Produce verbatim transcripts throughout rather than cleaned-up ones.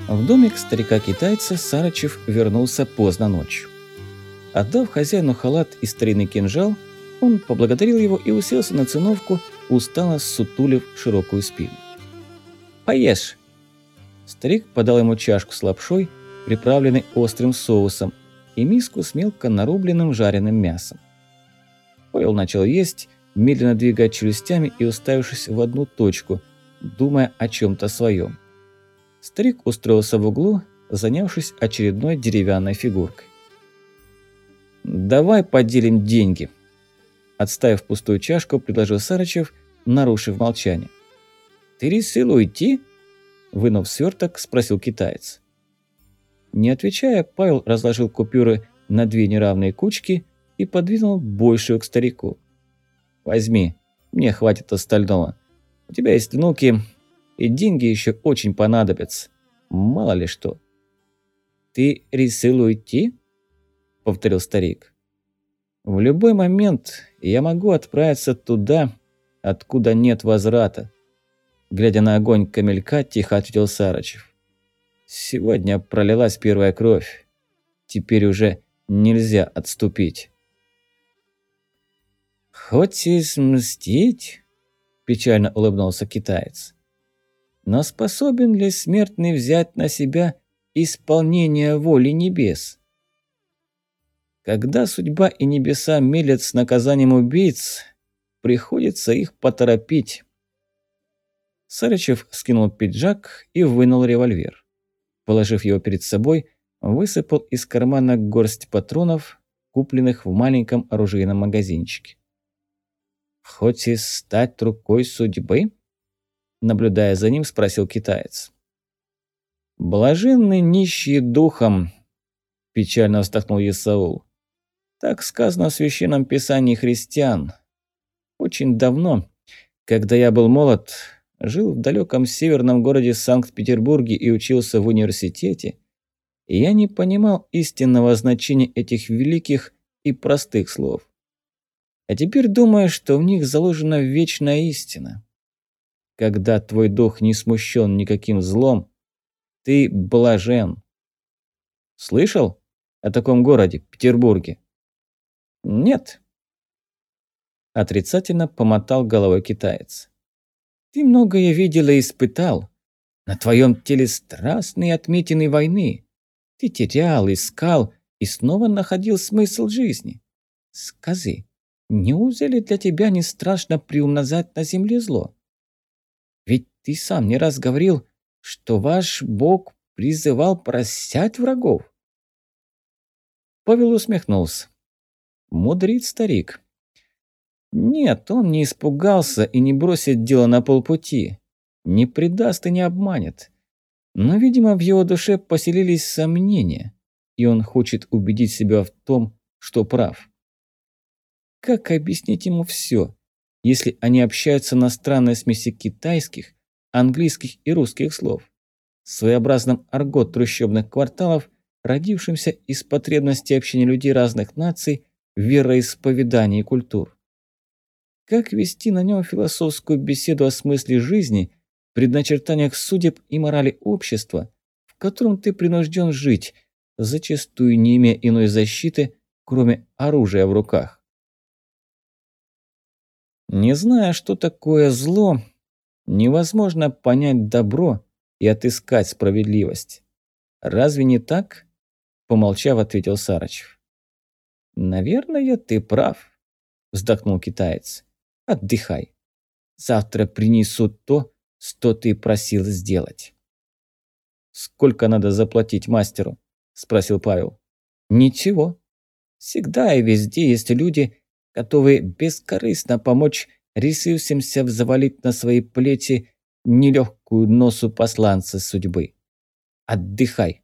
В домик старика-китайца Сарычев вернулся поздно ночью. Отдав хозяину халат и старинный кинжал, он поблагодарил его и уселся на циновку, устало ссутулив широкую спину. «Поешь!» Старик подал ему чашку с лапшой, приправленной острым соусом, и миску с мелко нарубленным жареным мясом. Павел начал есть, медленно двигая челюстями и уставившись в одну точку, думая о чем-то своем. Старик устроился в углу, занявшись очередной деревянной фигуркой. «Давай поделим деньги», – отставив пустую чашку, предложил Сарычев, нарушив молчание. «Ты решил уйти?» – вынув сверток, спросил китаец. Не отвечая, Павел разложил купюры на две неравные кучки и подвинул большую к старику. «Возьми, мне хватит остального. У тебя есть внуки, и деньги еще очень понадобятся. Мало ли что». «Ты решил уйти?» – повторил старик. «В любой момент я могу отправиться туда, откуда нет возврата», – глядя на огонь камелька, тихо ответил Сарычев. «Сегодня пролилась первая кровь. Теперь уже нельзя отступить». «Хочешь мстить?» – печально улыбнулся китаец. «Но способен ли смертный взять на себя исполнение воли небес? Когда судьба и небеса мелят с наказанием убийц, приходится их поторопить». Сарычев скинул пиджак и вынул револьвер. Положив его перед собой, высыпал из кармана горсть патронов, купленных в маленьком оружейном магазинчике. «Хочешь стать рукой судьбы?» Наблюдая за ним, спросил китаец. «Блаженны нищие духом», – печально вздохнул Исаул. «Так сказано в Священном Писании христиан. Очень давно, когда я был молод, жил в далеком северном городе Санкт-Петербурге и учился в университете, и я не понимал истинного значения этих великих и простых слов. А теперь думаю, что в них заложена вечная истина. Когда твой дух не смущен никаким злом, ты блажен». Слышал о таком городе, Петербурге? Нет. Отрицательно помотал головой китаец. Ты многое видел и испытал. На твоем теле страстные отметины войны. Ты терял, искал и снова находил смысл жизни. Скажи, неужели для тебя не страшно приумножать на земле зло? Ведь ты сам не раз говорил, что ваш Бог призывал прощать врагов. Павел усмехнулся. Мудрит старик. Нет, он не испугался и не бросит дело на полпути. Не предаст и не обманет. Но, видимо, в его душе поселились сомнения, и он хочет убедить себя в том, что прав. Как объяснить ему все, если они общаются на странной смеси китайских, английских и русских слов, своеобразном аргот трущобных кварталов, родившимся из потребности общения людей разных наций, вероисповеданий и культур? Как вести на нем философскую беседу о смысле жизни, предначертаниях судеб и морали общества, в котором ты принужден жить, зачастую не имея иной защиты, кроме оружия в руках? Не зная, что такое зло, невозможно понять добро и отыскать справедливость. Разве не так? Помолчав, ответил Сарычев. Наверное, ты прав, вздохнул китаец. Отдыхай. Завтра принесут то, что ты просил сделать. Сколько надо заплатить мастеру? Спросил Павел. Ничего. Всегда и везде есть люди, готовые бескорыстно помочь решившимся взвалить на свои плечи нелегкую носу посланца судьбы. Отдыхай.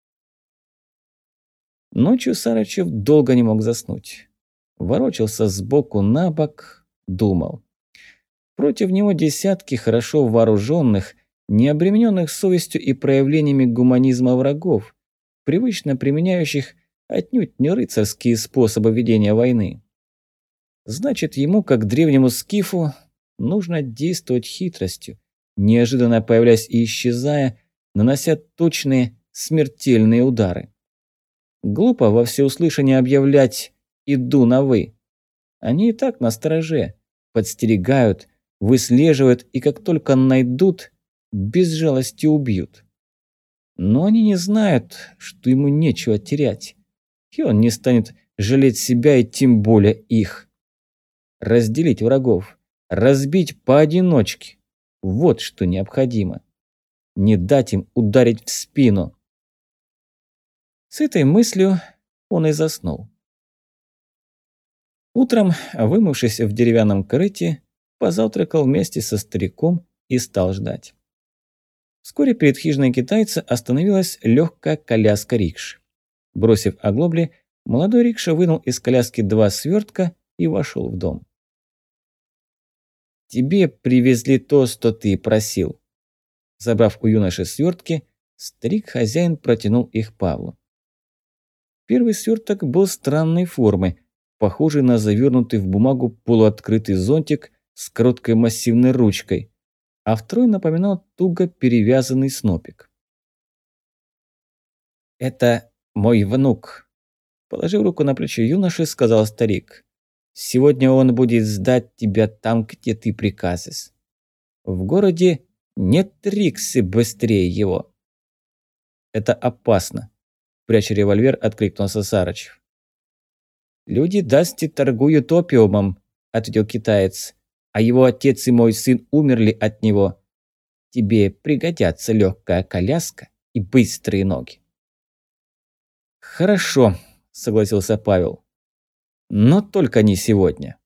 Ночью Сарычев долго не мог заснуть. Ворочался сбоку на бок, думал. Против него десятки хорошо вооруженных, не обремененных совестью и проявлениями гуманизма врагов, привычно применяющих отнюдь не рыцарские способы ведения войны. Значит, ему, как древнему скифу, нужно действовать хитростью, неожиданно появляясь и исчезая, нанося точные смертельные удары. Глупо во всеуслышание объявлять «иду на вы». Они и так настороже, подстерегают, выслеживают и как только найдут, без жалости убьют. Но они не знают, что ему нечего терять, и он не станет жалеть себя и тем более их. Разделить врагов, разбить поодиночке – вот что необходимо. Не дать им ударить в спину. С этой мыслью он и заснул. Утром, вымывшись в деревянном корыте, позавтракал вместе со стариком и стал ждать. Вскоре перед хижиной китайца остановилась легкая коляска рикши. Бросив оглобли, молодой рикша вынул из коляски два свертка и вошел в дом. «Тебе привезли то, что ты просил». Забрав у юноши свертки, старик-хозяин протянул их Павлу. Первый сверток был странной формы, похожий на завернутый в бумагу полуоткрытый зонтик с короткой массивной ручкой, а второй напоминал туго перевязанный снопик. «Это мой внук», – положив руку на плечо юноши, сказал старик. «Сегодня он будет ждать тебя там, где ты приказываешь. В городе нет риксы быстрее его». «Это опасно», – пряча револьвер, откликнулся Сарычев. «Люди Дасти торгуют опиумом», – ответил китаец, – «а его отец и мой сын умерли от него. Тебе пригодятся легкая коляска и быстрые ноги». «Хорошо», – согласился Павел, – «но только не сегодня».